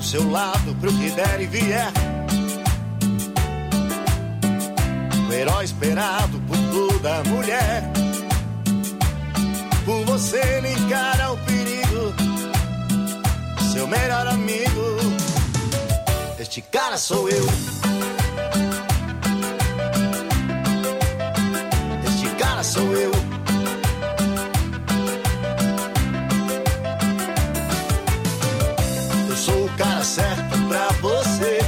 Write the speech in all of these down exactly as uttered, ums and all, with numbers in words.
seu lado pro que der e vier. O herói esperado por toda mulher. Por você ele encara o perigo, seu melhor amigo. Este cara sou eu. Este cara sou eu. Eu sou o cara certo pra você,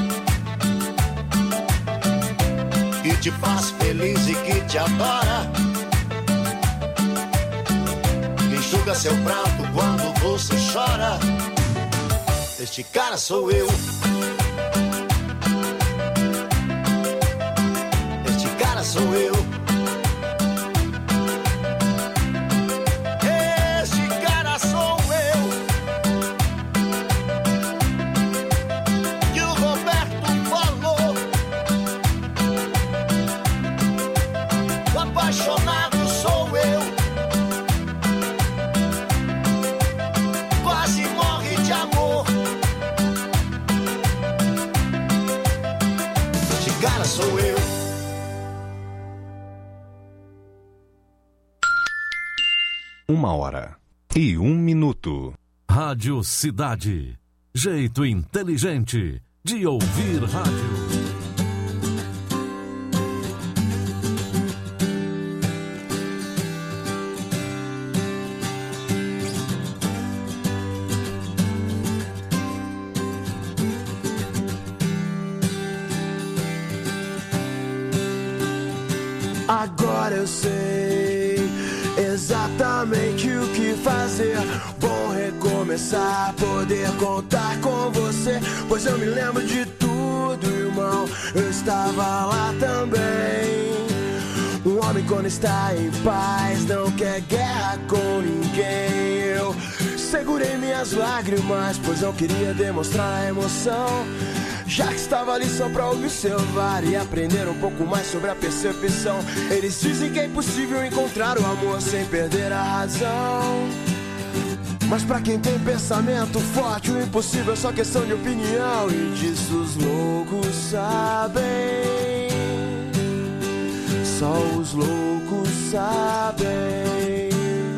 que te faz feliz e que te adora, que enxuga seu pranto quando você chora. Este cara sou eu. Este cara sou eu. Este cara sou eu. Que o Roberto falou. O apaixonado sou eu. Quase morre de amor. Este cara sou eu. Uma hora e um minuto. Rádio Cidade. Jeito inteligente de ouvir rádio. Agora eu sei exatamente o que fazer. Bom recomeçar, poder contar com você, pois eu me lembro de tudo, irmão. Eu estava lá também. Um homem quando está em paz não quer guerra com ninguém. Eu segurei minhas lágrimas, pois não queria demonstrar a emoção, já que estava ali só pra observar e aprender um pouco mais sobre a percepção. Eles dizem que é impossível encontrar o amor sem perder a razão, mas pra quem tem pensamento forte, o impossível é só questão de opinião. E disso os loucos sabem, só os loucos sabem.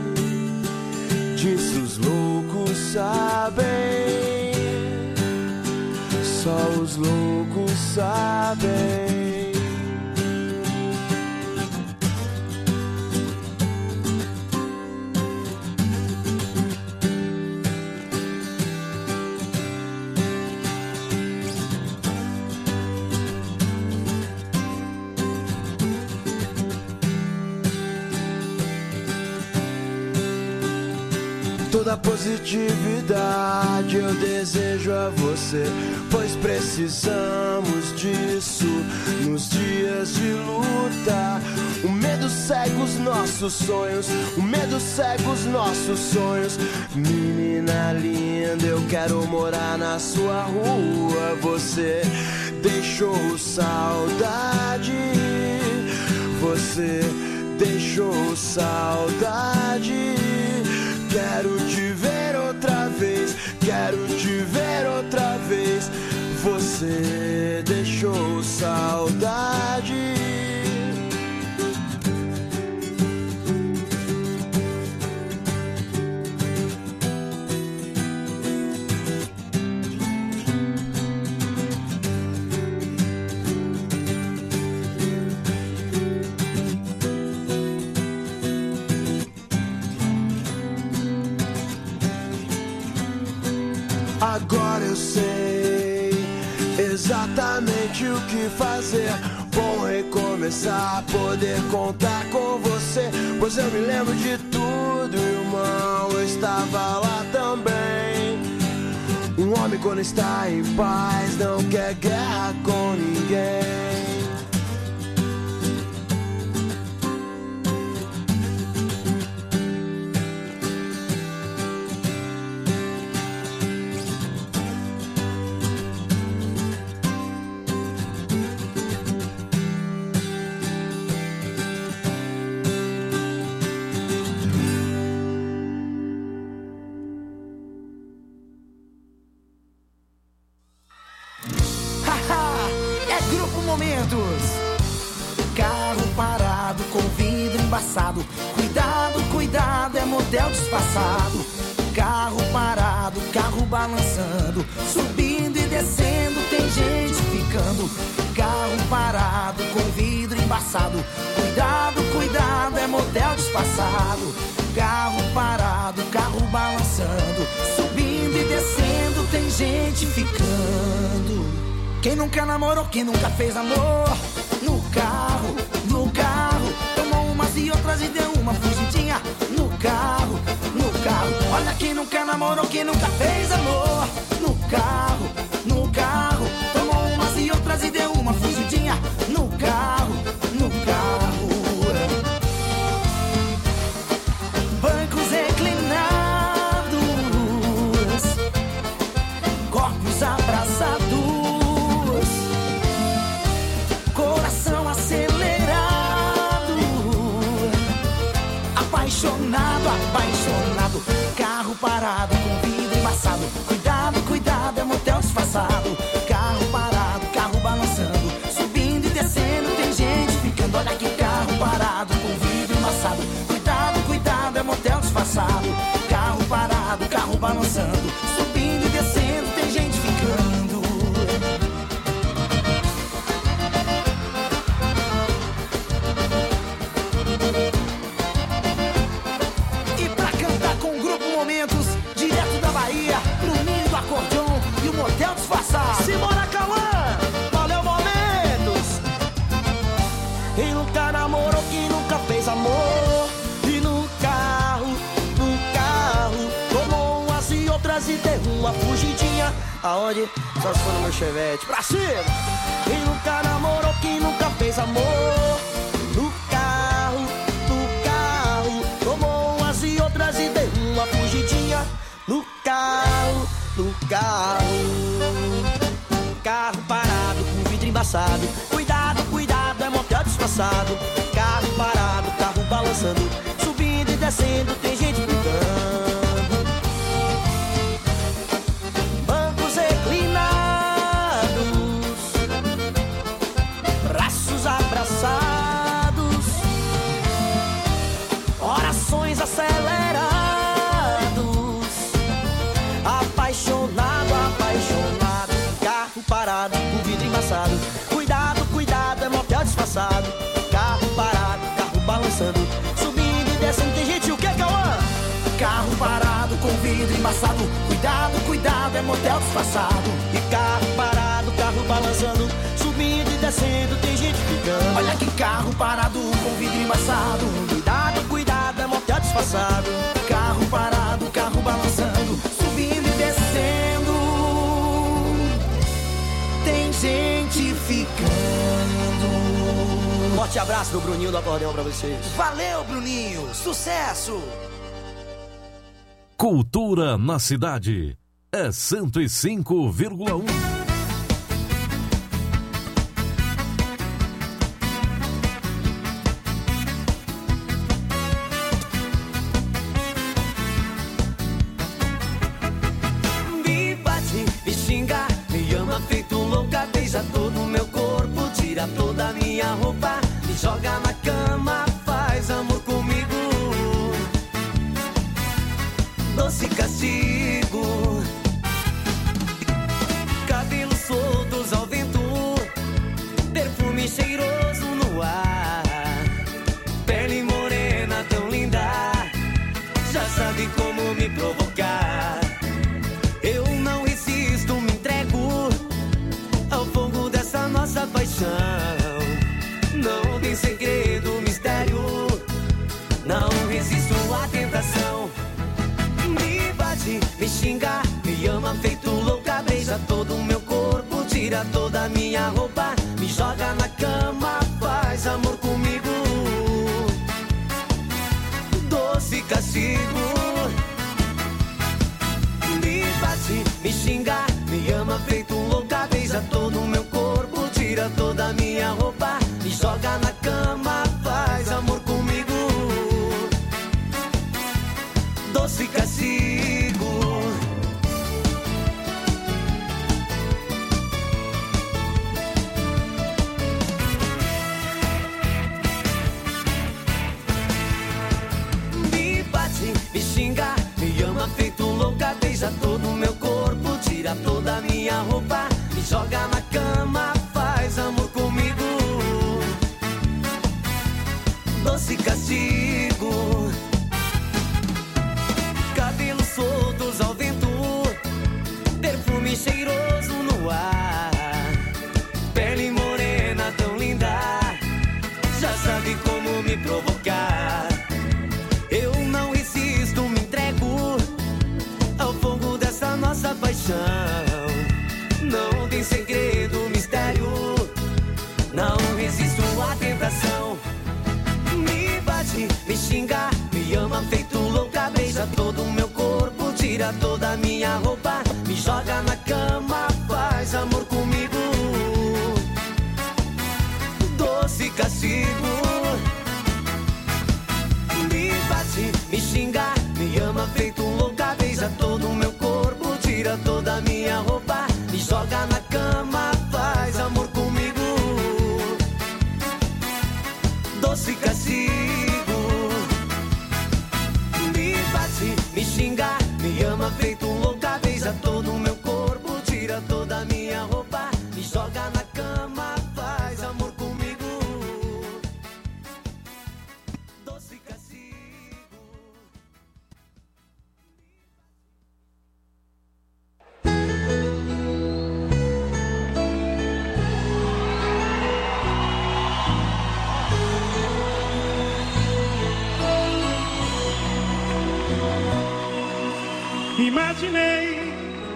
Disso os loucos sabem, só os loucos sabem. Toda positividade eu desejo a você, pois precisamos disso nos dias de luta. O medo cega os nossos sonhos, o medo cega os nossos sonhos. Menina linda, eu quero morar na sua rua. Você deixou saudade, você deixou saudade. Quero te ver outra vez, quero te ver outra vez. Você deixou saudade. Agora eu sei exatamente o que fazer. Bom recomeçar, poder contar com você, pois eu me lembro de tudo, irmão. Eu estava lá também. Um homem quando está em paz não quer guerra com ninguém. movimentos. Carro parado com vidro embaçado. Cuidado, cuidado, é motel disfarçado. Carro parado, carro balançando. Subindo e descendo, tem gente ficando. Carro parado com vidro embaçado. Cuidado, cuidado, é motel disfarçado. Carro parado, carro balançando. Subindo e descendo, tem gente ficando. Quem nunca namorou, quem nunca fez amor? No carro, no carro. Tomou umas e outras e deu uma fugidinha. No carro, no carro. Olha quem nunca namorou, quem nunca fez amor. No carro, no carro. Tomou umas e outras e deu uma fugidinha. No carro, no carro. Bancos reclinados, corpos abraçados, coração acelerado, apaixonado, apaixonado. Carro parado com vidro embaçado. Cuidado, cuidado, é motel disfarçado. Carro parado, carro balançando. Subindo e descendo, tem gente ficando. Olha que carro parado com vidro embaçado. Cuidado, cuidado, é motel disfarçado. Carro parado, carro balançando. Subindo e descendo, tem gente ficando. E pra cantar com o grupo Momentos, direto da Bahia, Bruninho do acordeon e o motel disfarçado. Simbora, Cauã! Valeu, Momentos! Quem nunca namorou, quem nunca fez amor? E no carro, no carro, tomou umas e outras e deu uma fugidinha. Aonde? Só se for no meu Chevette. Pra cima! Quem nunca namorou, quem nunca fez amor? No carro, no carro, tomou umas e outras e deu uma fugidinha. No carro, no carro. Carro parado com vidro embaçado. Cuidado, cuidado, é motel disfarçado. Carro parado, carro balançando. Subindo e descendo, tem gente gritando. Bancos reclinados, braços abraçados, orações acelerados. Apaixonado, apaixonado. Carro parado, com vidro embaçado. Cuidado, cuidado, é motel disfarçado. Carro parado, carro balançando. Subindo e descendo, tem gente, o que, Cauã? Carro parado com vidro embaçado. Cuidado, cuidado, é motel disfarçado. E carro parado, carro balançando. Subindo e descendo, tem gente ficando. Olha que carro parado com vidro embaçado. Cuidado, cuidado, é motel disfarçado. Carro parado, carro balançando. Subindo e descendo, tem gente ficando. Forte abraço do Bruninho do acordeão pra vocês. Valeu, Bruninho, sucesso! Cultura na cidade é cento e cinco vírgula um. Me bate, me xinga, me ama feito louca, beija todo o meu corpo, tira toda a minha roupa, me joga na cama, faz amor comigo. Doce castigo, cabelos soltos ao vento, perfume cheiroso no ar, pele morena tão linda, já sabe como me provocar. Eu não resisto, me entrego ao fogo dessa nossa paixão. Não tem segredo, mistério, não resisto à tentação. Me bate, me xinga, me ama feito louca, beija todo o meu corpo, tira toda a minha roupa, me joga na cama, faz amor comigo. Doce castigo. Me bate, me xinga, me ama feito louca, beija todo o meu corpo, tira toda a minha roupa, me joga na cama, faz amor comigo. Doce castigo. xinga, me ama feito louca, beija todo o meu corpo, tira toda a minha roupa, me joga na cama, faz amor comigo. Doce castigo. Me bate, me xinga, me ama feito louca, beija todo o meu corpo, tira toda a minha roupa, me joga na cama, faz amor comigo. Doce castigo. Me bate, me xinga, me ama feito louca, beija todo o meu corpo, tira toda a minha roupa, me joga na cama, faz amor comigo. Doce castigo. Imaginei,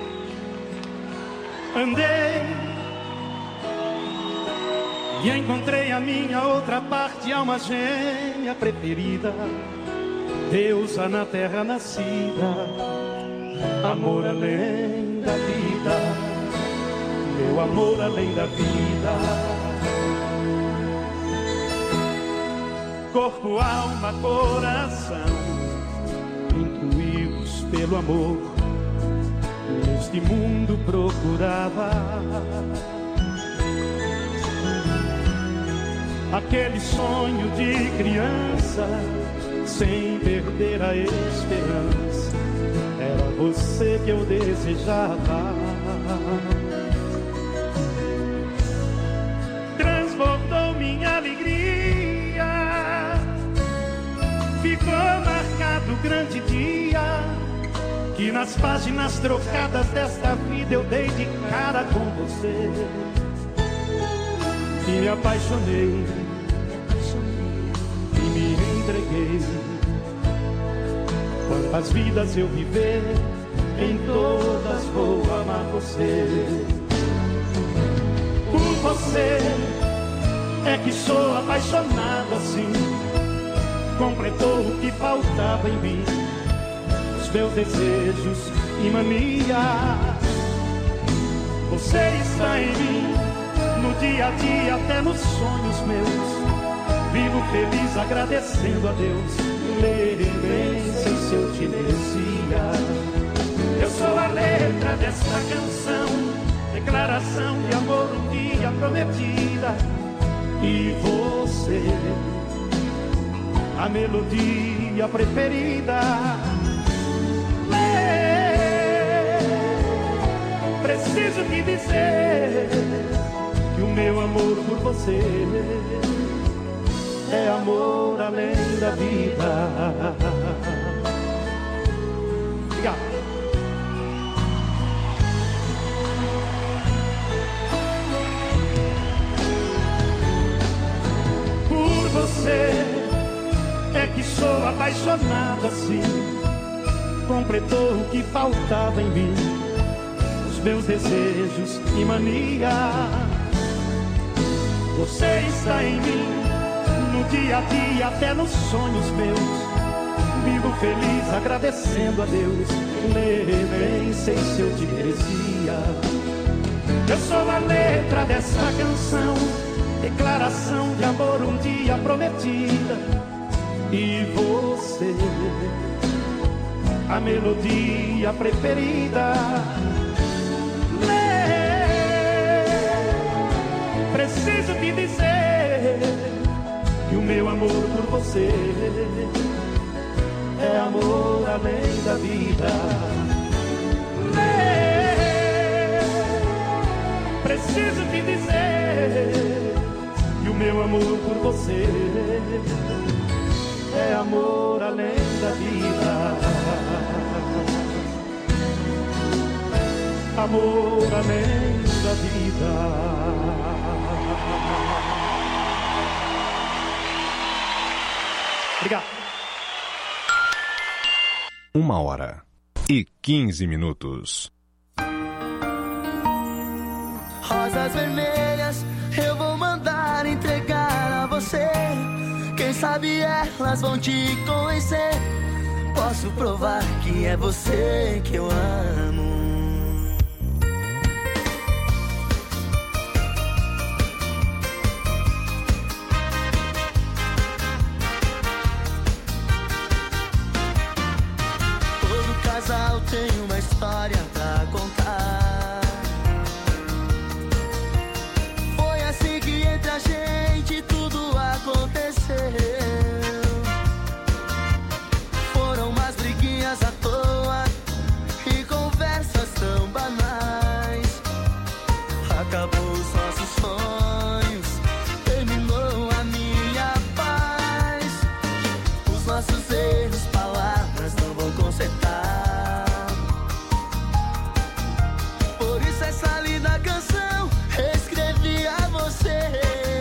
andei e encontrei a minha outra parte, alma gêmea preferida, deusa na terra nascida, amor além da vida, meu amor além da vida. Corpo, alma, coração, intuídos pelo amor, neste mundo procurava aquele sonho de criança, sem perder a esperança. Era você que eu desejava. Transbordou minha alegria, ficou marcado o grande dia que nas páginas trocadas desta vida eu dei de cara com você. E me apaixonei, e me entreguei. Quantas vidas eu viver, em todas vou amar você. Por você é que sou apaixonado assim. Completou o que faltava em mim, os meus desejos e manias. Você está em mim, no dia a dia, até nos sonhos meus. Vivo feliz agradecendo a Deus, lembrança se eu te merecia. Eu sou a letra desta canção, declaração de amor um dia prometida. E você, a melodia preferida. Preciso te dizer que o meu amor por você é amor além da vida. Obrigado. Por você é que sou apaixonado assim. Completou o que faltava em mim, os meus desejos e mania. Você está em mim, no dia a dia, até nos sonhos meus. Vivo feliz agradecendo a Deus, nem sei se eu te merecia. Eu sou a letra dessa canção, declaração de amor um dia prometida. E você, a melodia preferida. Preciso te dizer que o meu amor por você é amor além da vida. Preciso te dizer que o meu amor por você é amor além da vida. Amor além da vida. Obrigado. Uma hora e quinze minutos. Rosas vermelhas eu vou mandar entregar a você. Quem sabe elas vão te conhecer. Posso provar que é você que eu amo. Todo casal tem uma história pra contar. Foi assim que entre a gente tudo aconteceu. Foram umas briguinhas à toa e conversas tão banais. Acabou os nossos sonhos, terminou a minha paz. Os nossos erros, palavras não vão consertar. Por isso essa linda canção escrevi a você.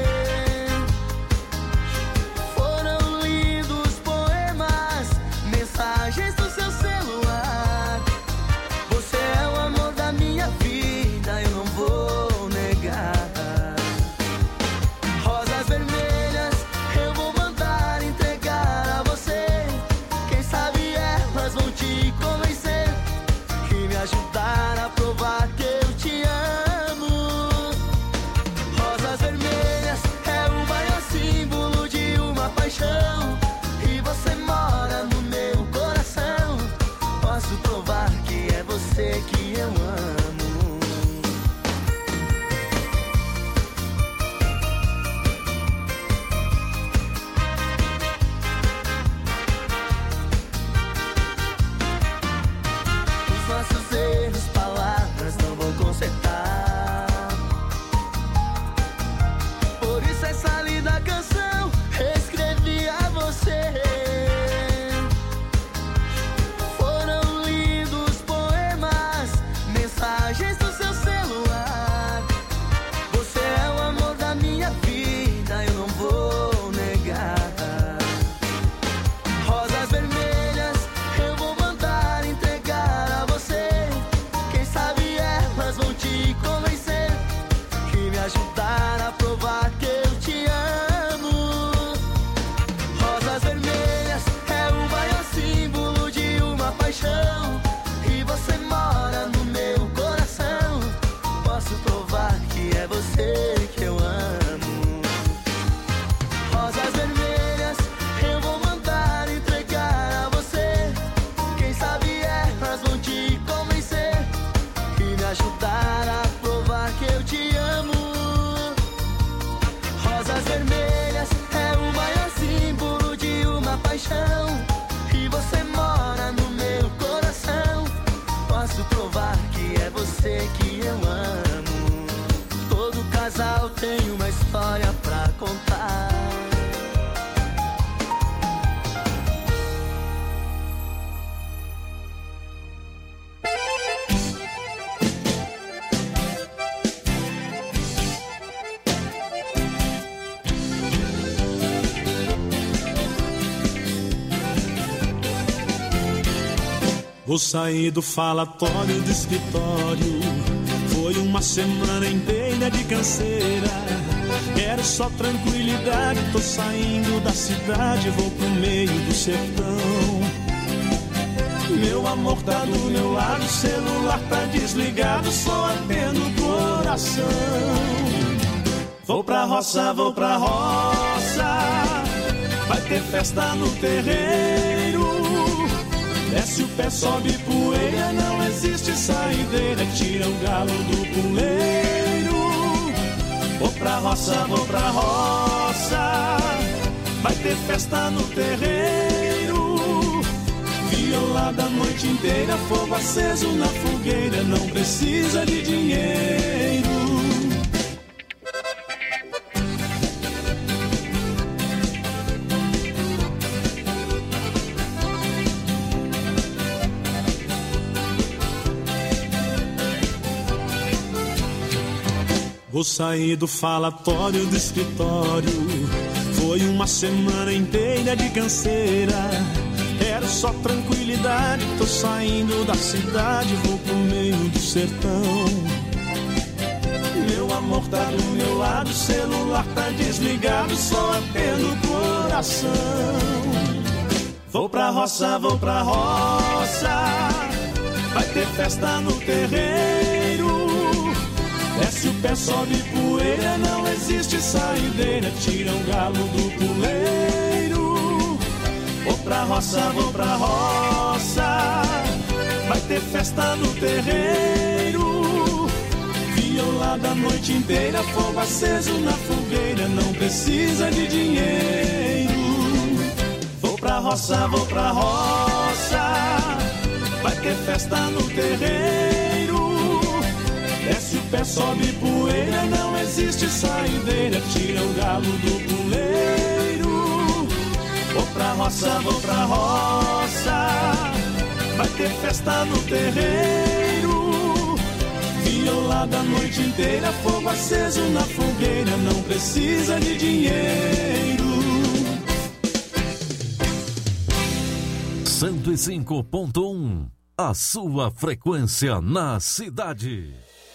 Foram lindos poemas, mensagens do seu celular. Você é o amor da minha vida, eu não vou negar. Rosas vermelhas eu vou mandar entregar a você. Quem sabe elas vão te convencer e me ajudar a provar que eu te amo. Rosas vermelhas é o maior símbolo de uma paixão e você mora no meu coração. Posso provar que é você que eu amo. Os nossos erros, palavras não vão consertar. Por isso essa linda canção escrevi a você. Foram lindos poemas, mensagens do seu celular. Você é o amor da minha vida, eu não vou negar. Rosas vermelhas eu vou mandar entregar a você. Quem sabe elas vão te convencer e me ajudar a provar que eu te amo. Rosas vermelhas é o maior símbolo de uma paixão e você mora no meu coração. Posso provar que é você que eu amo. Rosas vermelhas eu vou mandar entregar a você. Quem sabe elas vão te convencer e me ajudar a provar que eu te amo. Rosas vermelhas é o maior símbolo de uma paixão e você mora no meu coração. Posso provar que é você que eu amo. Todo casal tem uma história pra contar. Vou sair do falatório do escritório. Foi uma semana inteira de canseira. Quero só tranquilidade. Tô saindo da cidade, vou pro meio do sertão. Meu amor tá do meu lado, celular tá desligado, só atendo o coração. Vou pra roça, vou pra roça, vai ter festa no terreiro. Desce o pé, sobe poeira, não existe saideira, tira o galo do puleiro. Vou pra roça, vou pra roça, vai ter festa no terreiro. Violada a noite inteira, fogo aceso na fogueira, não precisa de dinheiro. Vou sair do falatório do escritório. Foi uma semana inteira de canseira. Quero só tranquilidade. Tô saindo da cidade, vou pro meio do sertão. Meu amor tá do meu lado, o celular tá desligado, só atendo o coração. Vou pra roça, vou pra roça, vai ter festa no terreiro. Desce o pé, sobe poeira, não existe saideira, tira o galo do puleiro. Vou pra roça, vou pra roça, vai ter festa no terreiro. Violada a noite inteira, fogo aceso na fogueira, não precisa de dinheiro. Vou pra roça, vou pra roça, vai ter festa no terreiro. Desce o pé, sobe poeira, não existe saideira, tira o galo do puleiro. Vou pra roça, vou pra roça, vai ter festa no terreiro. Violada a noite inteira, fogo aceso na fogueira, não precisa de dinheiro. cento e cinco ponto um, a sua frequência na cidade.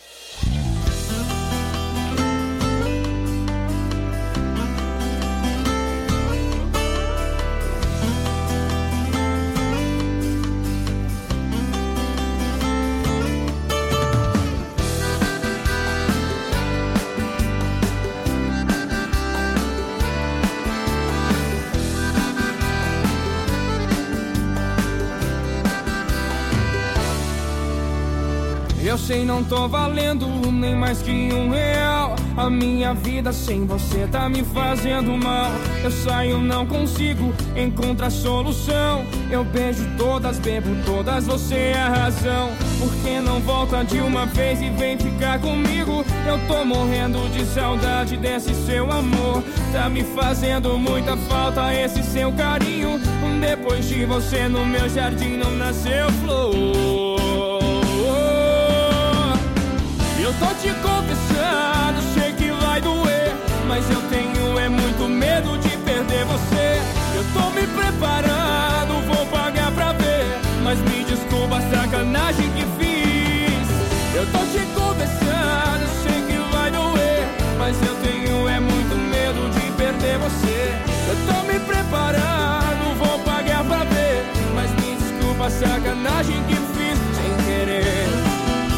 Eu sei, não tô valendo nem mais que um real. A minha vida sem você tá me fazendo mal. Eu saio, não consigo encontrar solução. Eu beijo todas, bebo todas, você é a razão. Por que não volta de uma vez e vem ficar comigo? Eu tô morrendo de saudade desse seu amor. Tá me fazendo muita falta esse seu carinho. Depois de você no meu jardim não nasceu flor. Eu tô te confessando, sei que vai doer, mas eu tenho é muito medo de perder você. Eu tô me preparando, vou pagar pra ver, mas me desculpa a sacanagem que fiz. Eu tô te confessando, sei que vai doer, mas eu tenho é muito medo de perder você. Eu tô me preparando, vou pagar pra ver, mas me desculpa a sacanagem que fiz sem querer.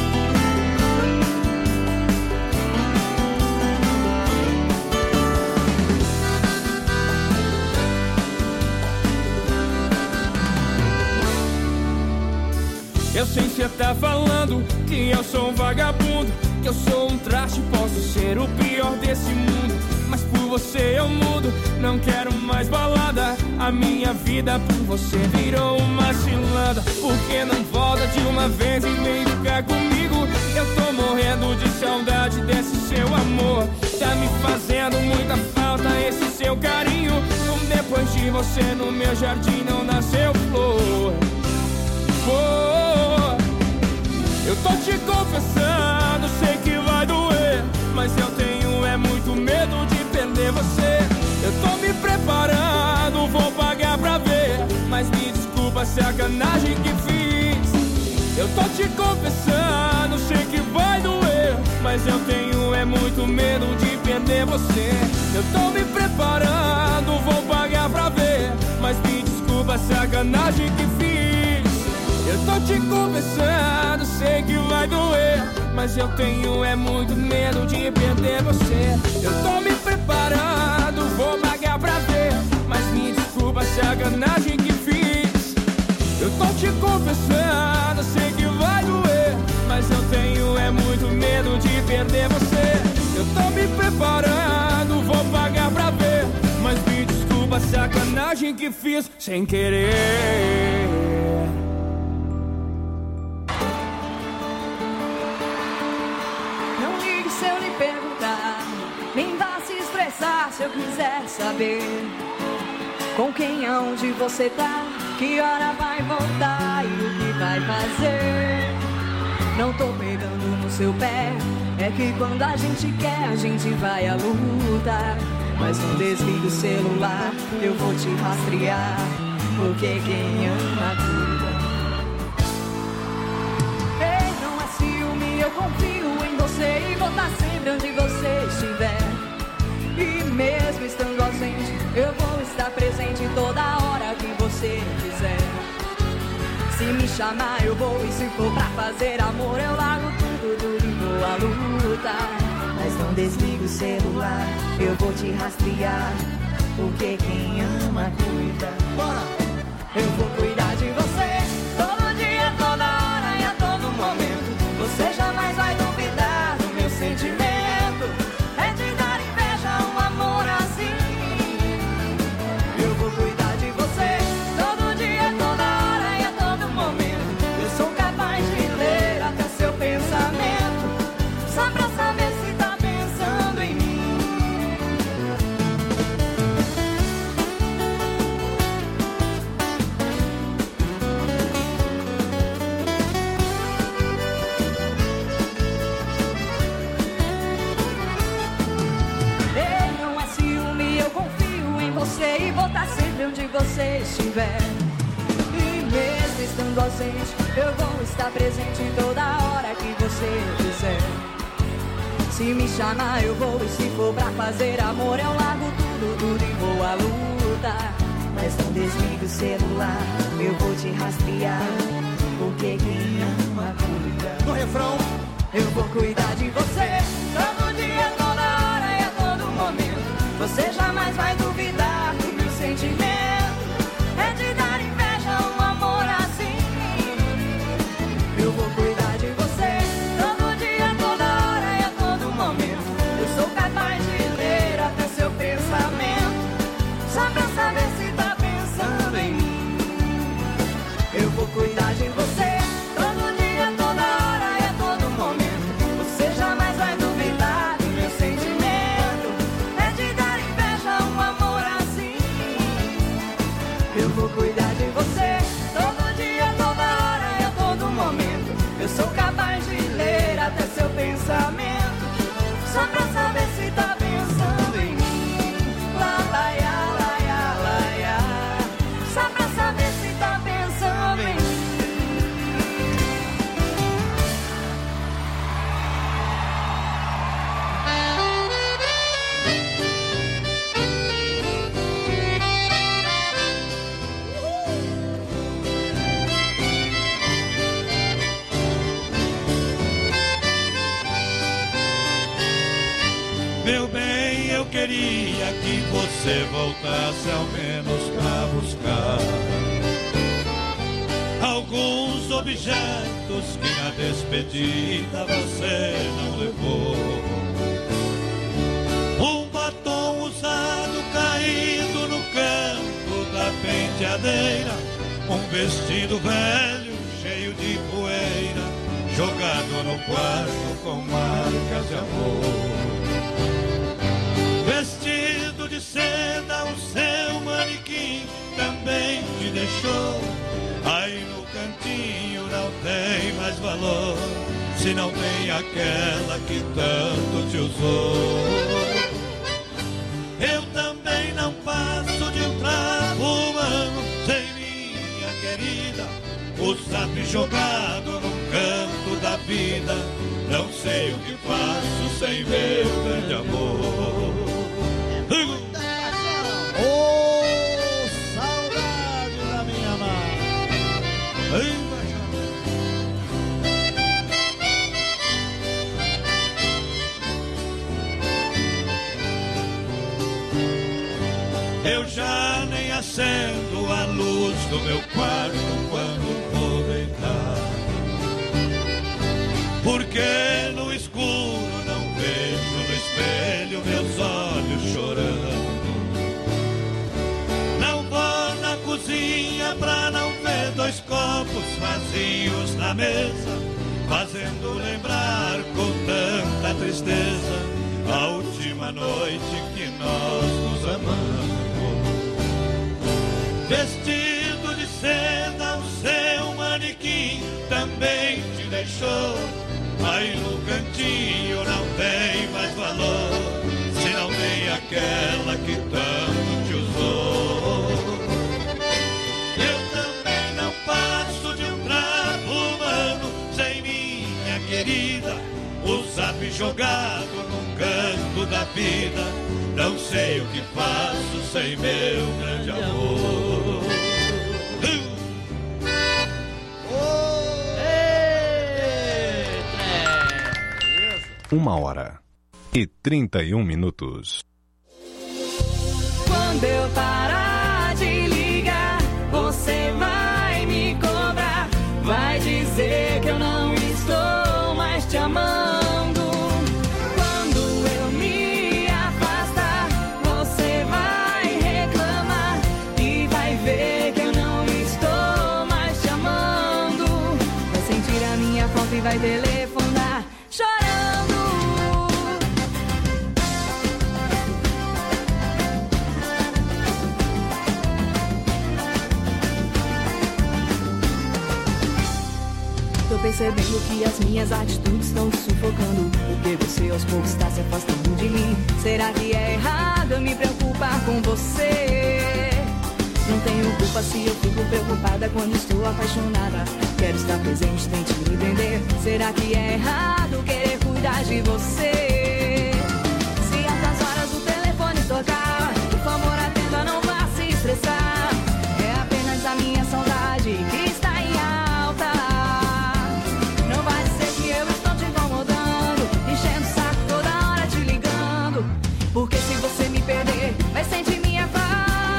Eu sei que cê tá falando que eu sou um vagabundo, que eu sou um traste, posso ser o pior desse mundo. Mas por você eu mudo, não quero mais balada. A minha vida por você virou uma cilada. Por que não volta de uma vez e vem ficar comigo? Eu tô morrendo de saudade desse seu amor. Tá me fazendo muita falta esse seu carinho. Depois de você no meu jardim não nasceu flor. Eu tô te confessando, sei que vai doer, mas eu tenho é muito medo de perder você. Eu tô me preparando, vou pagar pra ver, mas me desculpa a sacanagem que fiz. Eu tô te confessando, sei que vai doer, mas eu tenho é muito medo de perder você. Eu tô me preparando, vou pagar pra ver, mas me desculpa a sacanagem que fiz. Eu tô te confessando, sei que vai doer, mas eu tenho é muito medo de perder você. Eu tô me preparando, vou pagar pra ver, mas me desculpa a sacanagem que fiz. Eu tô te confessando, sei que vai doer, mas eu tenho é muito medo de perder você. Eu tô me preparando, vou pagar pra ver, mas me desculpa a sacanagem que fiz sem querer. Nem vá se estressar se eu quiser saber com quem, aonde você tá, que hora vai voltar e o que vai fazer. Não tô pegando no seu pé, é que quando a gente quer a gente vai à luta. Mas não desliga o celular, eu vou te rastrear, porque quem ama cuida. Ei, não é ciúme, eu confio em você e vou estar sempre estar presente toda hora que você quiser. Se me chamar eu vou, e se for pra fazer amor eu largo tudo, tudo e vou à luta. Mas não desliga o celular, eu vou te rastrear, porque quem ama cuida. Bora! Eu vou cuidar de você, todo dia, toda hora e a todo momento. Você jamais vai duvidar do meu sentimento. É de dar inveja um amor assim. Eu vou cuidar de você, todo dia, toda hora e a todo momento. Eu sou capaz de ler até seu pensamento, só pra saber se tá pensando em mim. E vou estar sempre onde você estiver. E mesmo estando ausente, eu vou estar presente em toda hora que você quiser. Se me chamar eu vou, e se for pra fazer amor eu largo tudo, tudo e vou à luta. Mas não desligue o celular, eu vou te rastrear, porque quem ama cuida. No refrão, eu vou cuidar de você, todo dia, toda hora e a todo momento. Você jamais vai duvidar do meu sentimento. É de dar inveja um amor assim. Eu vou cuidar de você, todo dia, toda hora e a todo momento. Eu sou capaz de ler até seu pensamento, só pra saber se tá pensando em mim. Eu vou cuidar de você, todo dia, toda hora e a todo momento. Você jamais vai duvidar do meu sentimento. Eu vou cuidar de você, todo dia, toda hora e a todo momento. Eu sou capaz de ler até seu pensamento, só pra saber se tá pensando em mim. Lá, lá, lá, lá, lá, lá, só pra saber se tá pensando em mim. Meu bem, eu queria que você voltasse ao menos pra buscar alguns objetos que na despedida você não levou. Um batom usado caído no canto da penteadeira, um vestido velho cheio de poeira, jogado no quarto com marcas de amor. Vestido de seda, o seu manequim também te deixou. Aí no cantinho não tem mais valor, se não tem aquela que tanto te usou. Eu também não passo de um trapo humano sem minha querida, o zap jogado num canto da vida. Não sei o que faço sem meu grande amor. Oh, saudade da minha mãe. Eu já nem acendo a luz do meu quarto quando vou deitar, porque no escuro não vejo no espelho meus olhos chorando. Não vou na cozinha pra não ver dois copos vazios na mesa, fazendo lembrar com tanta tristeza a última noite que nós nos amamos. Vestido de seda, o seu manequim também te deixou. Aí no cantinho não tem mais valor, se não tem aquela que tanto te usou. Eu também não passo de um trapo humano sem minha querida, o zap jogado num canto da vida. Não sei o que faço sem meu grande amor. Uma hora e trinta e um minutos. Quando eu parar de ligar, você vai me cobrar. Vai dizer que eu não estou mais te amando. Quando eu me afastar, você vai reclamar e vai ver que eu não estou mais te amando. Vai sentir a minha falta e vai telefonar chorando. Tô percebendo que as minhas atitudes estão te sufocando, porque você aos poucos está se afastando de mim. Será que é errado eu me preocupar com você? Não tenho culpa se eu fico preocupada quando estou apaixonada. Quero estar presente, tente me entender. Será que é errado querer cuidar de você? Se altas horas o telefone tocar, por favor atenda, não vá se estressar. É apenas a minha saudade que está em alta. Não vai dizer que eu estou te incomodando, enchendo o saco toda hora te ligando. Porque se você me perder, vai sentir minha falta.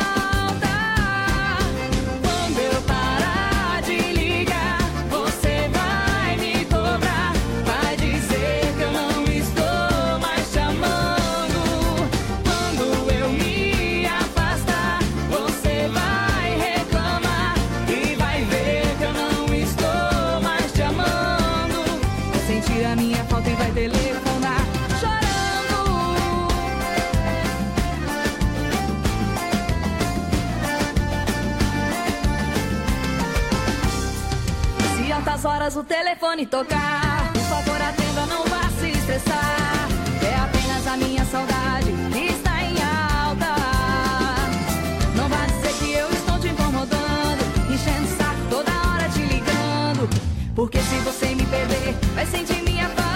Horas o telefone tocar, por favor atenda, não vá se estressar. É apenas a minha saudade que está em alta. Não vá dizer que eu estou te incomodando, enchendo o saco toda hora te ligando. Porque se você me perder, vai sentir minha falta.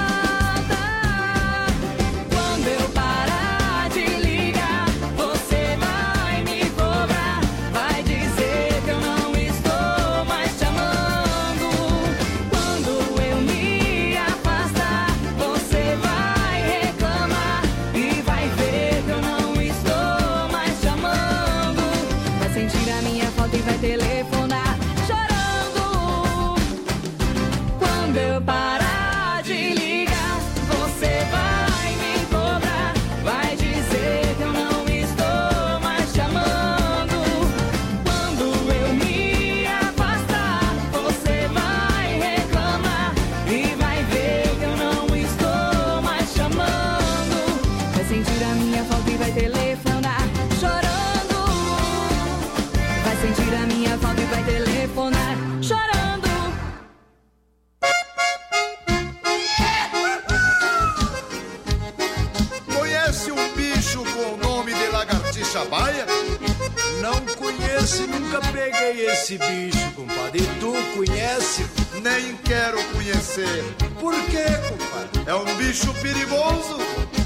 Quando eu parar de ligar, você vai me cobrar. Vai dizer que eu não estou mais te amando. Vai telefonar chorando. Quando eu parar de ligar, você vai me cobrar. Vai dizer que eu não estou mais te amando. Quando eu me afastar, você vai reclamar e vai ver que eu não estou mais te amando. Vai sentir a minha falta e vai telefonar chorando. Sentir a minha falta e vai telefonar chorando. Conhece um bicho com o nome de lagartixa baia? Não conheço, nunca peguei esse bicho, compadre. E tu conhece? Nem quero conhecer. Por quê, compadre? É um bicho perigoso.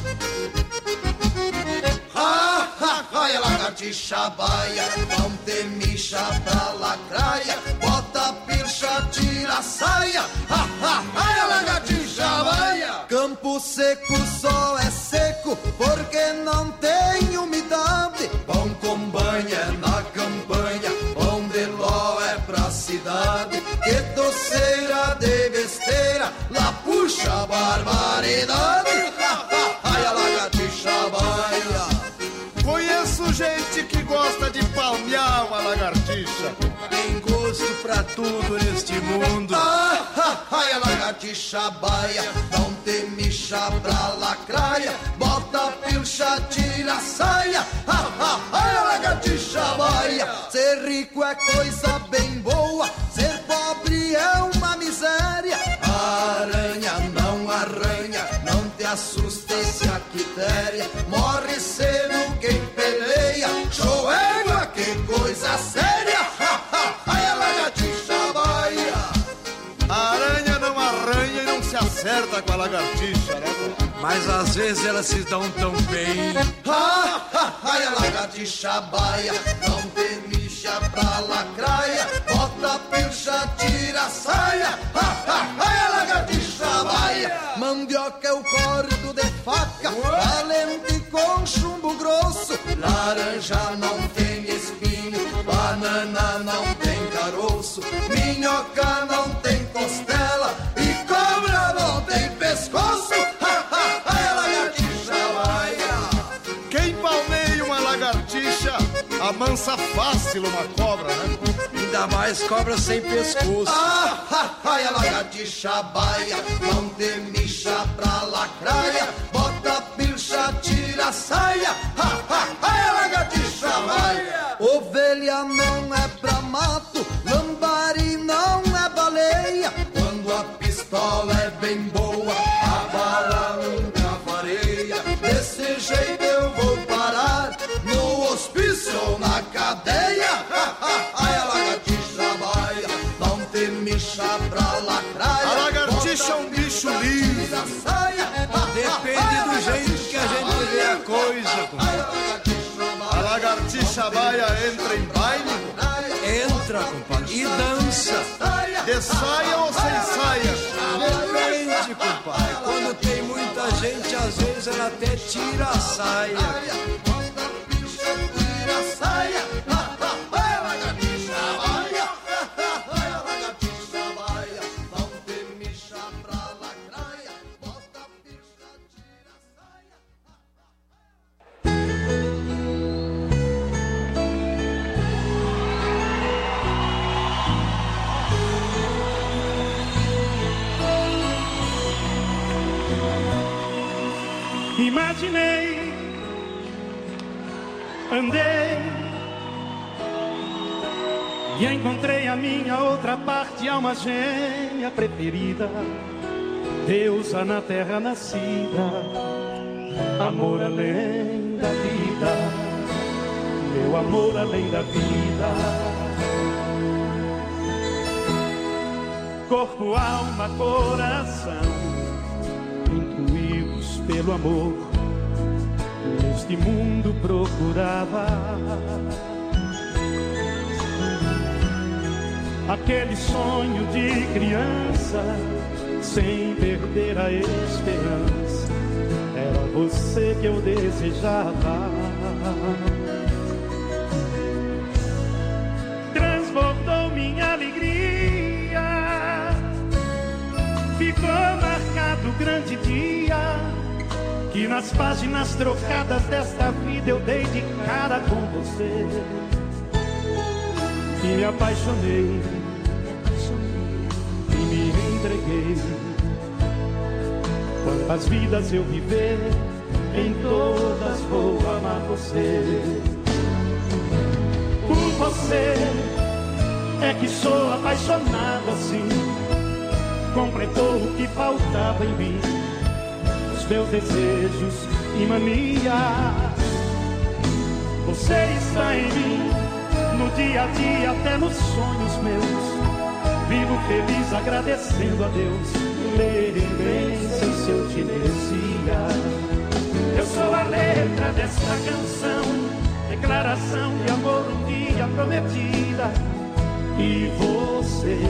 Ha, ha, ha, é lagartixa baia, não te mixa pra lacraia, bota a pircha, tira a saia. Ha, ha, ha, é lagartixa baia. Campo seco só é seco porque não tem umidade. Pão com banha na campanha, pão de ló é pra cidade. Que doceira de besteira, lá puxa a barbaridade. Ha, ha, ha, é lagartixa baia. Conheço gente que gosta de palmear uma lagartixa. Tem gosto pra tudo neste mundo. Ah, ah, ah, é lagartixa baia, não te mixa pra lacraia, bota a pilcha, tira a saia. Ah, ah, ah, é lagartixa baia. Ser rico é coisa bem boa, ser pobre é uma miséria. A aranha não arranha, não te assusta se a quitéria. Morre cedo quem peleia, show égua, que coisa séria. Ha, ha, ha, é lagartixa baia. A aranha não arranha e não se acerta com a lagartixa, né? mas às vezes elas se dão tão bem. Ah, ah, ai, a lagartixa baia, não tem micha pra lacraia, bota a pilcha, tira a saia. Ah, ah, ai, a lagartixa baia, mandioca eu corto de faca, valente com chumbo grosso, laranja não tem espinho, banana não tem caroço, minhoca não tem costela e cobra não tem pescoço. Ha, ha, ai, a lagartixa baia. Quem palmeia uma lagartixa amansa fácil uma cobra, né? Ainda mais cobra sem pescoço. Ah, ah, ai, a lagartixa baia, não tem micha pra lacraia, bota a pilcha, tira a saia. Ah, ah, ai, a lagartixa baia. Ovelha não é pra mato, lambari não é baleia, quando a pistola é bem boa, a bala nunca vareia. Desse jeito eu vou parar no hospício ou na cadeia. Ha, ha, ai, a lagartixa baia, não tem micha pra lacraia. A lagartixa é um bicho livre. Depende do jeito que a gente vê a coisa. A lagartixa baia entra em baile? Entra, compadre, e dança. De saia ou sem saia? Depende, compadre. Quando tem muita gente, às vezes ela até tira a saia. Imaginei, andei e encontrei a minha outra parte, alma gêmea preferida, deusa na terra nascida, amor além da vida, meu amor além da vida. Corpo, alma, coração, intuídos pelo amor, neste mundo procurava aquele sonho de criança, sem perder a esperança. Era você que eu desejava. Transbordou minha alegria, ficou marcado o grande dia que nas páginas trocadas desta vida eu dei de cara com você. E me apaixonei, e me entreguei. Quantas vidas eu viver, em todas vou amar você. Por você é que sou apaixonado assim. Completou o que faltava em mim, os meus desejos e manias. Você está em mim, no dia a dia, até nos sonhos meus. Vivo feliz agradecendo a Deus, lembrança se eu te merecia. Eu sou a letra desta canção, declaração de amor um dia prometida. E você,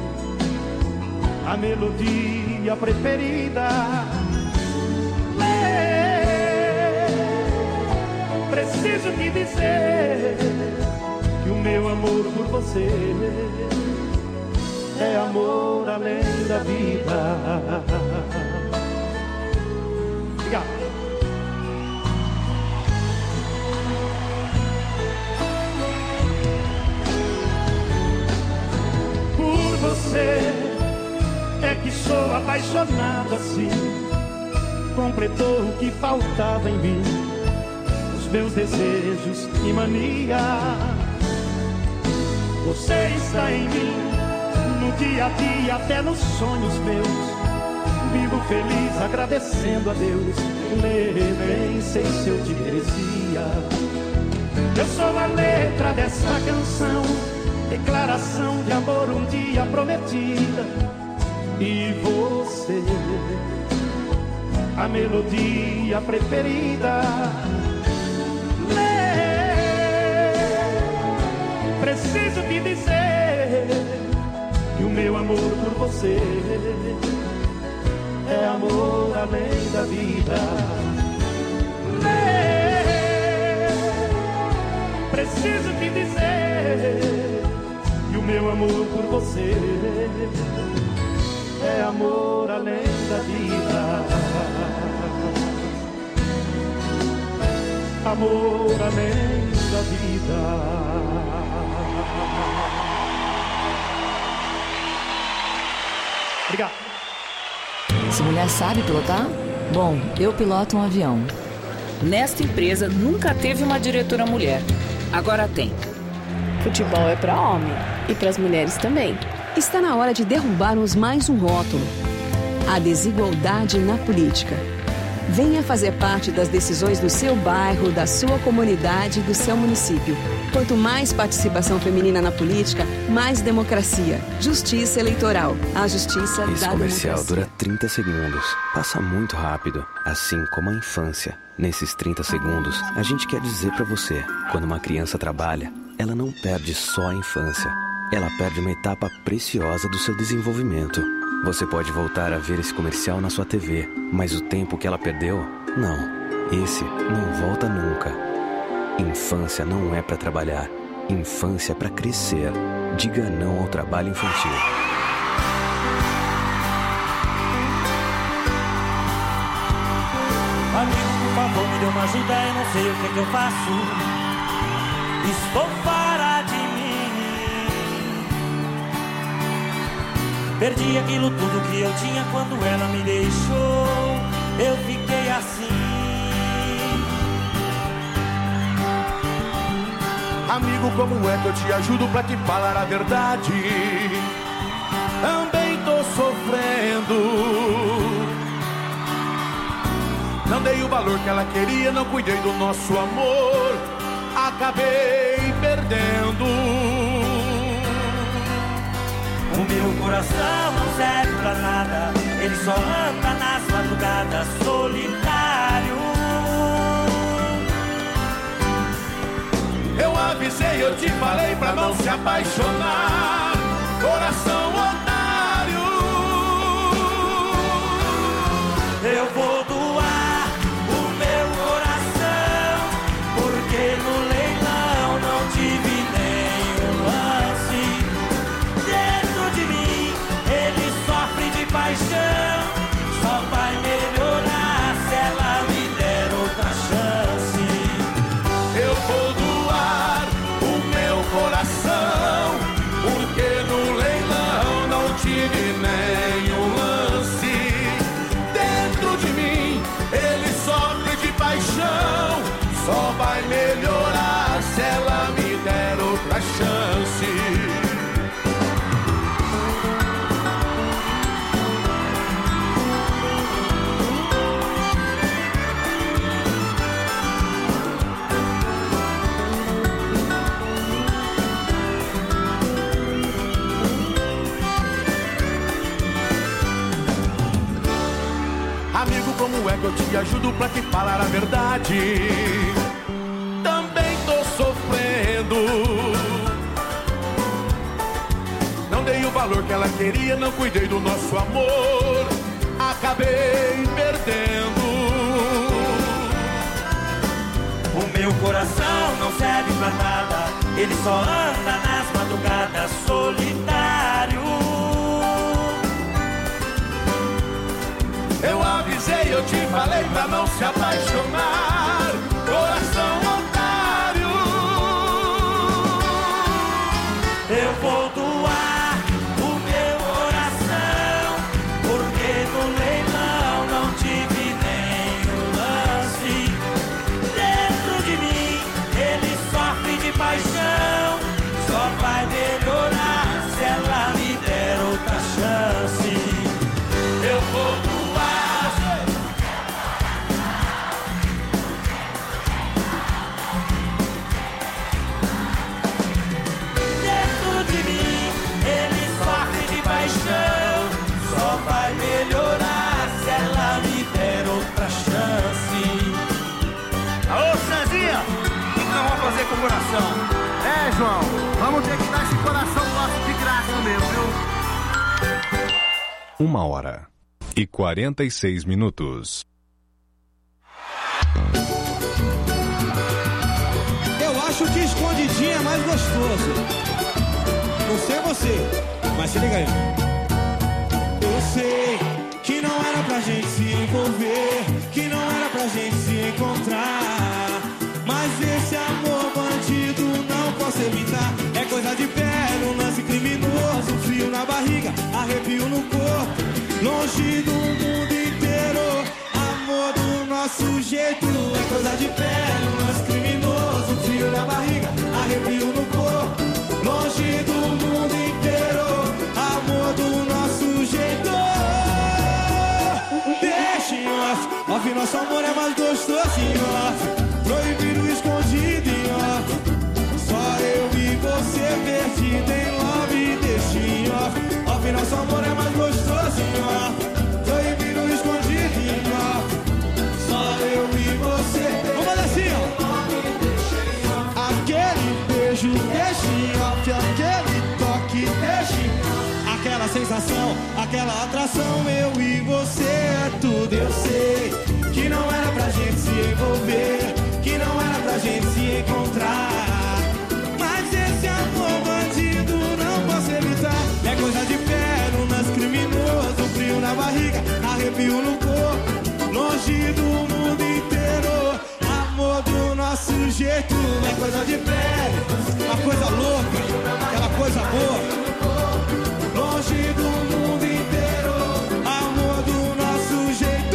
a melodia preferida. Preciso te dizer que o meu amor por você é amor além da vida. Obrigado. Por você é que sou apaixonado assim. Completou o que faltava em mim, os meus desejos e mania. Você está em mim, no dia a dia, até nos sonhos meus. Vivo feliz agradecendo a Deus, nem sei se eu te merecia. Eu sou a letra dessa canção, declaração de amor um dia prometida. E você, a melodia preferida. Lê, preciso te dizer que o meu amor por você é amor além da vida. Lê, preciso te dizer que o meu amor por você é amor além da vida. Amor além da vida. Obrigado. Essa mulher sabe pilotar? Bom, eu piloto um avião. Nesta empresa nunca teve uma diretora mulher. Agora tem. Futebol é para homem e para as mulheres também. Está na hora de derrubarmos mais um rótulo: a desigualdade na política. Venha fazer parte das decisões do seu bairro, da sua comunidade, do seu município. Quanto mais participação feminina na política, mais democracia. Justiça eleitoral. A justiça Esse da comercial democracia. dura trinta segundos. Passa muito rápido, assim como a infância. Nesses trinta segundos, a gente quer dizer pra você: quando uma criança trabalha, ela não perde só a infância. Ela perde uma etapa preciosa do seu desenvolvimento. Você pode voltar a ver esse comercial na sua T V, mas o tempo que ela perdeu, não. Esse não volta nunca. Infância não é pra trabalhar. Infância é pra crescer. Diga não ao trabalho infantil. Amigo, por favor, me dê uma ajuda, eu não sei o que é que eu faço. Estou fora de mim. Perdi aquilo tudo que eu tinha quando ela me deixou. Eu fiquei assim. Amigo, como é que eu te ajudo pra te falar a verdade? Também tô sofrendo. Não dei o valor que ela queria, não cuidei do nosso amor. Acabei perdendo. O meu coração não serve pra nada. Ele só anda nas madrugadas solitário. Eu avisei, eu te falei pra não se apaixonar. Coração otário. Eu vou doar o meu coração, porque no leilão não tive nenhum lance. Dentro de mim ele sofre de paixão. Só vai melhorar se ela me der outra chance. Eu vou doar o meu coração, porque no leilão não tive nenhum lance. Dentro de mim ele sofre de paixão. Só vai melhorar se ela me der outra chance. Amigo, como é que eu te ajudo pra te falar a verdade? Também tô sofrendo. Não dei o valor que ela queria, não cuidei do nosso amor. Acabei perdendo. O meu coração não serve pra nada. Ele só anda nas madrugadas solitário. Eu avisei, eu te falei pra não se apaixonar. Coração otário. Eu vou doar o meu coração, porque no leilão não tive nenhum lance. Dentro de mim ele sofre de paixão. Só vai melhorar se ela me der outra chance. Eu vou doar João? Vamos ter que dar esse coração nosso de graça mesmo, viu? Uma hora e quarenta e seis minutos. Eu acho que escondidinho é mais gostoso. Não sei você, mas se liga aí. Eu sei que não era pra gente se envolver, que não era pra gente se encontrar, mas esse amor bandido não posso evitar. É coisa de pele, um lance criminoso, frio na barriga, arrepio no corpo, longe do mundo inteiro. Amor do nosso jeito, é coisa de pele, um lance criminoso, frio na barriga, arrepio no corpo, longe do mundo inteiro. Amor do nosso jeito. Deixa em off, off, nosso amor é mais gostoso em off, proibido, escondido em off, só eu e você perdido em love. Deixa em off, off, nosso amor é mais gostoso em off, proibido, escondido em off, só eu e você. Vamos fazer assim, ó. Aquele beijo, deixa em off, aquele toque, deixa em off, aquela sensação, aquela atração, eu e você é tudo. Eu sei que não era pra gente se envolver, que não era pra gente se encontrar, mas esse amor bandido não posso evitar. É coisa de pé, um lance criminoso, frio na barriga, arrepio no corpo, longe do mundo inteiro. Amor do nosso jeito, é coisa de pé, uma coisa louca, aquela coisa boa, longe do mundo inteiro. Amor do nosso jeito.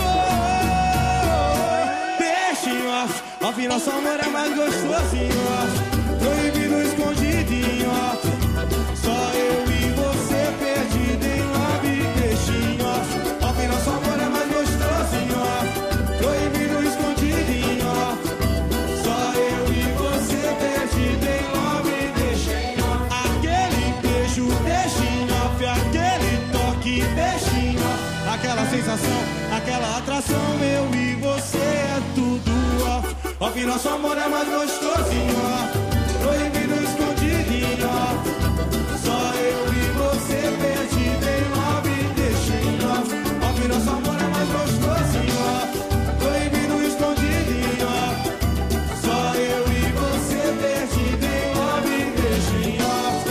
Deixa em off, off, nosso amor é mais gostoso em off, proibido, escondido em off, só eu e você perdido em love. Deixa em off, off, nosso amor é mais gostoso em off, proibido, escondido em off, só eu e você perdido em love. Deixa em off, aquele beijo, deixa em off, aquele toque, deixa em off, aquela sensação, aquela atração, eu e você é tudo off, off, nosso amor é mais gostoso em off, proibido, escondido em off, só eu e você perdido em love. Deixa em off, off, nosso amor é mais gostoso em off, proibido, escondido em off, só eu e você perdido em love. Deixa em off.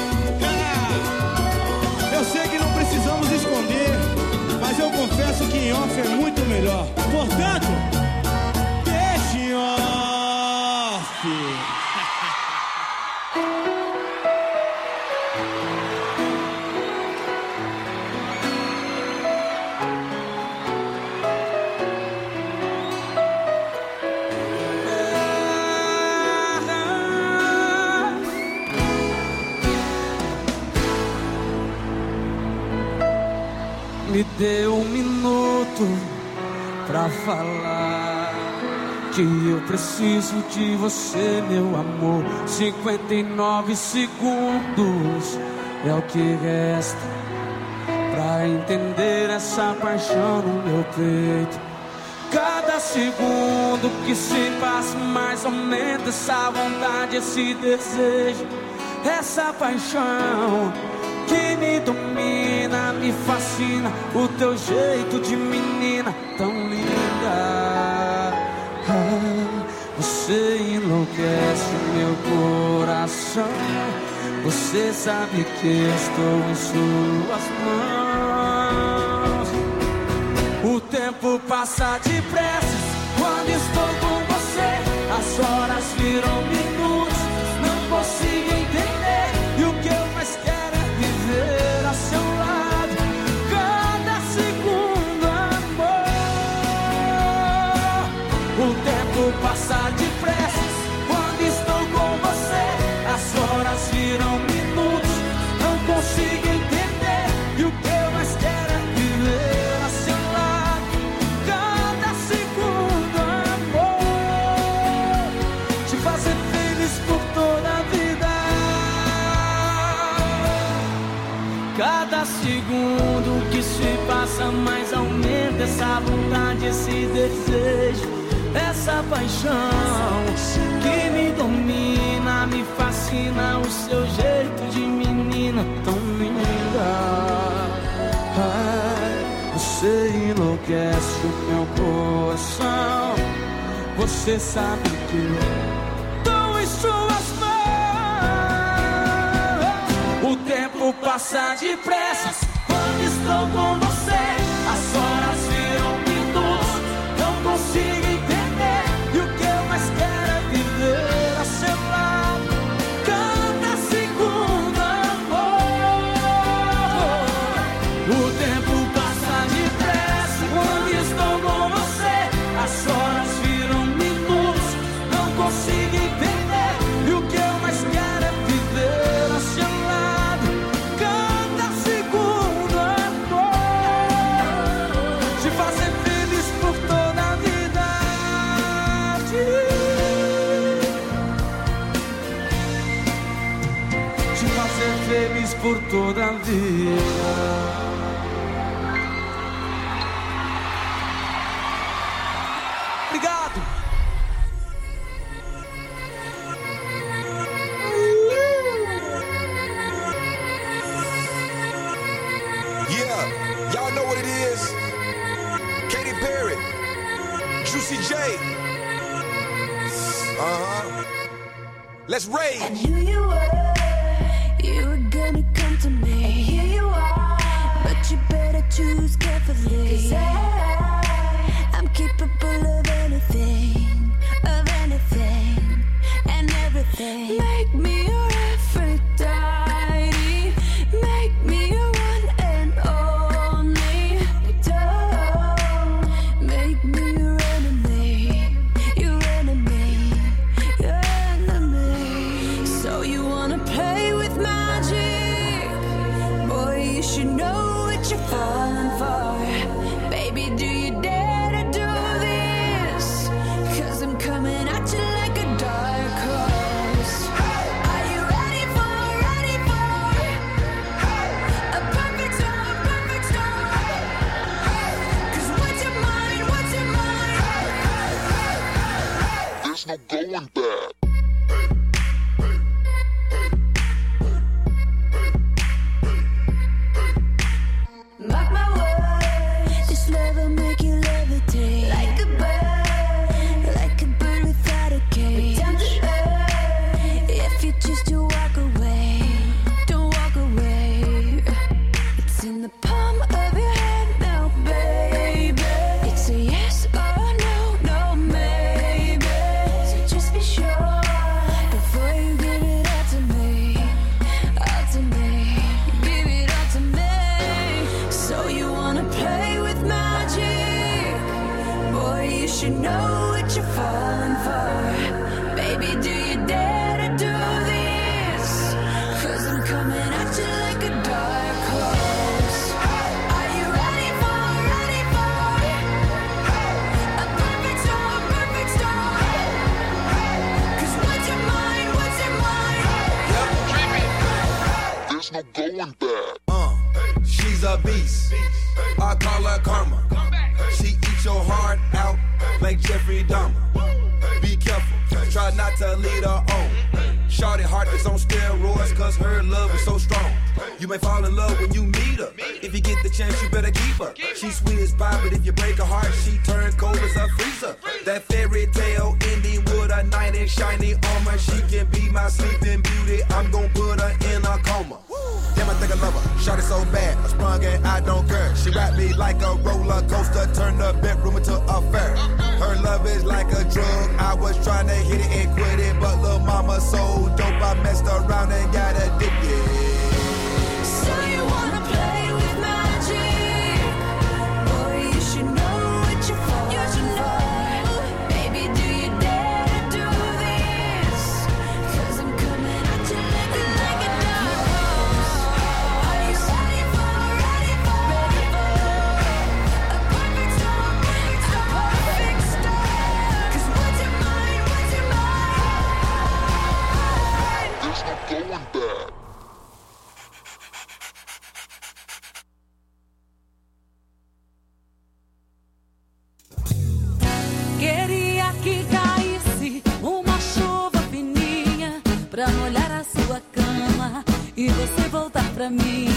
Ah, eu sei que não precisamos esconder, mas eu confesso que em off é muito melhor. Portanto, deixa em off. Me dê um minuto pra falar que eu preciso de você, meu amor. Cinquenta e nove segundos é o que resta pra entender essa paixão no meu peito. Cada segundo que se passa mais aumenta essa vontade, esse desejo, essa paixão que me domina, me fascina, o teu jeito de menina tão linda. Ah, você enlouquece meu coração, você sabe que estou em suas mãos. O tempo passa depressa quando estou com você, as horas viram minutos, não consigo entender, e o que eu mais quero viver a seu lado, cada segundo, amor. O tempo passa depressa quando estou com você, as horas viram minutos, não consigo entender, e o que eu mais quero é viver a seu lado, cada segundo, amor. Te fazer feliz por toda a vida. Cada segundo que se passa mais aumenta essa vontade, esse desejo, essa paixão que me domina, me fascina o seu jeito de menina tão linda. Ai, você enlouquece o meu coração. Você sabe que eu tô em suas mãos. O tempo passa depressa quando estou com você. As horas viram minutos, não consigo entender. E o que eu mais quero é viver a seu lado, cada segundo, amor. O tempo passa depressa quando estou com você. As horas viram minutos, não consigo entender. E o que eu mais quero é viver a seu lado, cada segundo, amor. Te fazer feliz por toda a vida. Te fazer feliz por toda a vida. Obrigado. Yeah, y'all know what it is. Katy Perry, Juicy J. Uh-huh. Let's rage. I knew you were, you were gonna come to me. And here you are, but you better choose carefully. 'Cause I, I'm capable of anything, of anything, and everything. Make me your Aphrodite, make me your one and only. Don't make me your enemy, your enemy, your enemy. So you wanna play with magic? Boy, you should know what you're falling for. Baby, do you dare to do this? 'Cause I'm coming at you like a dark horse. Are you ready for, ready for a perfect storm, perfect storm? 'Cause what's your mind, what's your mind? There's no going back. Mark my words, this love will make you levitate like a bird, like a bird without a cage. Down to earth, if you choose to walk away, don't walk away. It's in the palm of your hand now, baby. It's a yes or no, no maybe. So just be sure before you give it all to me, all to me, give it all to me. So you wanna play with magic? Boy, you should know what you're falling for. Baby, do you dare to do this? 'Cause I'm coming at you like a dark horse. Are you ready for, ready for a perfect storm, perfect storm? 'Cause what's your mind, what's your mind? There's no going back. Uh, she's a beast. I call her karma. She eats your heart out like Jeffrey Dahmer. Be careful, try not to lead her on. Shawty heart is on steroids 'cause her love is so strong. You may fall in love when you meet her. If you get the chance, you better keep her. She's sweet as pie, but if you break her heart, she turns cold as a freezer. That fairy tale ending with a knight in shiny armor. She can be my sleeping beauty. I'm gon' put her in a coma. Damn, I think I love her. Shawty so bad, I sprung and I don't care. She wrapped me like a roller coaster, turned the bedroom into a fair. Her love is like a drug. I was trying to hit it and quit it, but lil' mama so dope, I messed around and got addicted. So you wanna play with magic? Boy, you should know what you're falling for. Baby, do you dare to do this? 'Cause I'm coming at you like a, like a dark horse. Are you ready for, ready for, ready for a perfect storm, perfect storm, perfect storm? 'Cause what's your mind, what's your mind? There's no going back. e você voltar pra mim.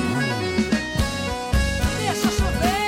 Deixa chover.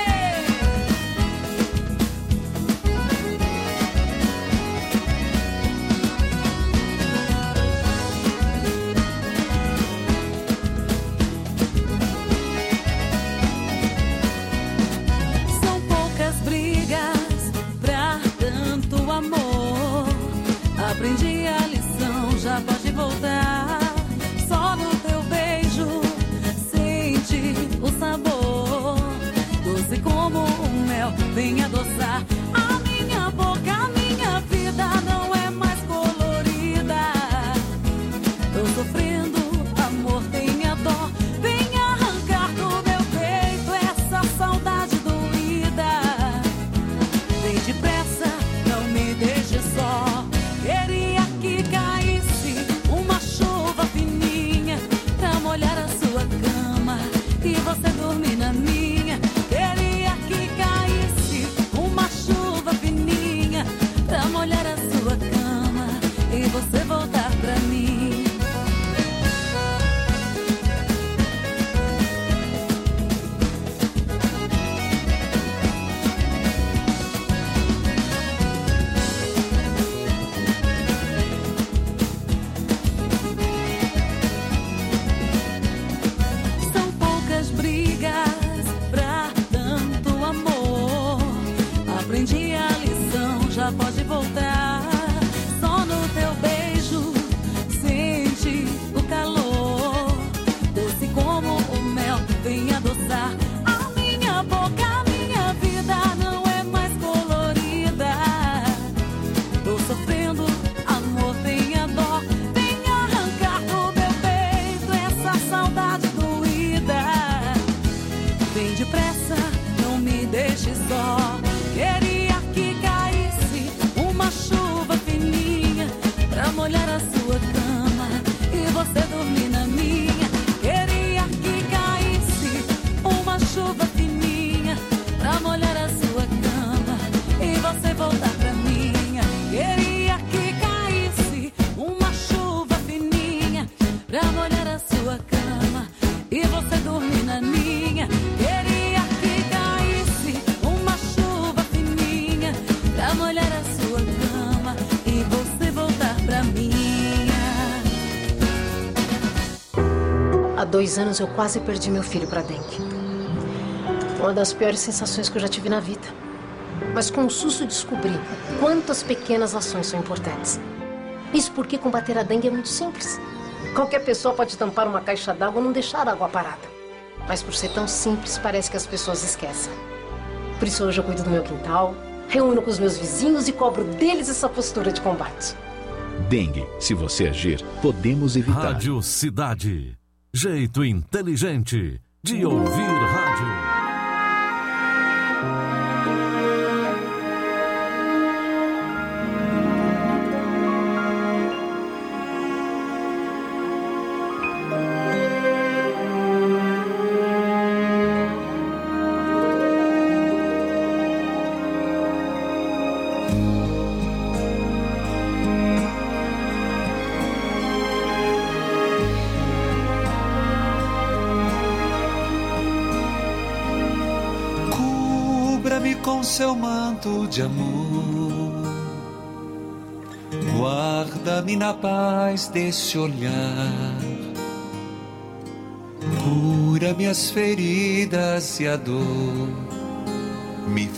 São poucas brigas pra tanto amor. Aprendi a lição, já pode voltar. Só no teu beijo sente o sabor. Doce como o mel, vem adoçar a minha boca. A minha vida não é mais colorida. Tô sofrendo, amor, tenha dó. Vem arrancar do meu peito essa saudade doída. Vem depressa, não me deixe só. Queria que caísse uma chuva fininha pra molhar a sua cama e você dormir na minha. Queria que caísse uma chuva fininha pra molhar a sua cama e você voltar pra mim. São poucas brigas pra tanto amor. Aprendi a lição, já pode voltar. Só no teu beijo sente o calor. Doce como o mel, vem adoçar a minha boca. A minha vida não é mais colorida. Tô sofrendo, amor, tenha dó. Vem arrancar do meu peito essa saudade doída. Vem depressa, não me deixe só. Queria que caísse uma chuva fininha pra molhar a sua cama e você dormir na minha. Queria que caísse uma chuva fininha pra molhar a sua cama e você voltar pra minha. Queria que caísse uma chuva fininha pra molhar a sua cama e você dormir na minha. Queria que caísse uma chuva fininha pra molhar a sua cama e você voltar pra minha. Há dois anos eu quase perdi meu filho pra dengue. Uma das piores sensações que eu já tive na vida. Mas com o susto descobri quantas pequenas ações são importantes. Isso porque combater a dengue é muito simples. Qualquer pessoa pode tampar uma caixa d'água ou não deixar a água parada. Mas por ser tão simples, parece que as pessoas esquecem. Por isso hoje eu cuido do meu quintal, reúno com os meus vizinhos e cobro deles essa postura de combate. Dengue, se você agir, podemos evitar. Rádio Cidade. Jeito inteligente de ouvir rádio. Com seu manto de amor, guarda-me na paz desse olhar, cura minhas feridas e a dor, me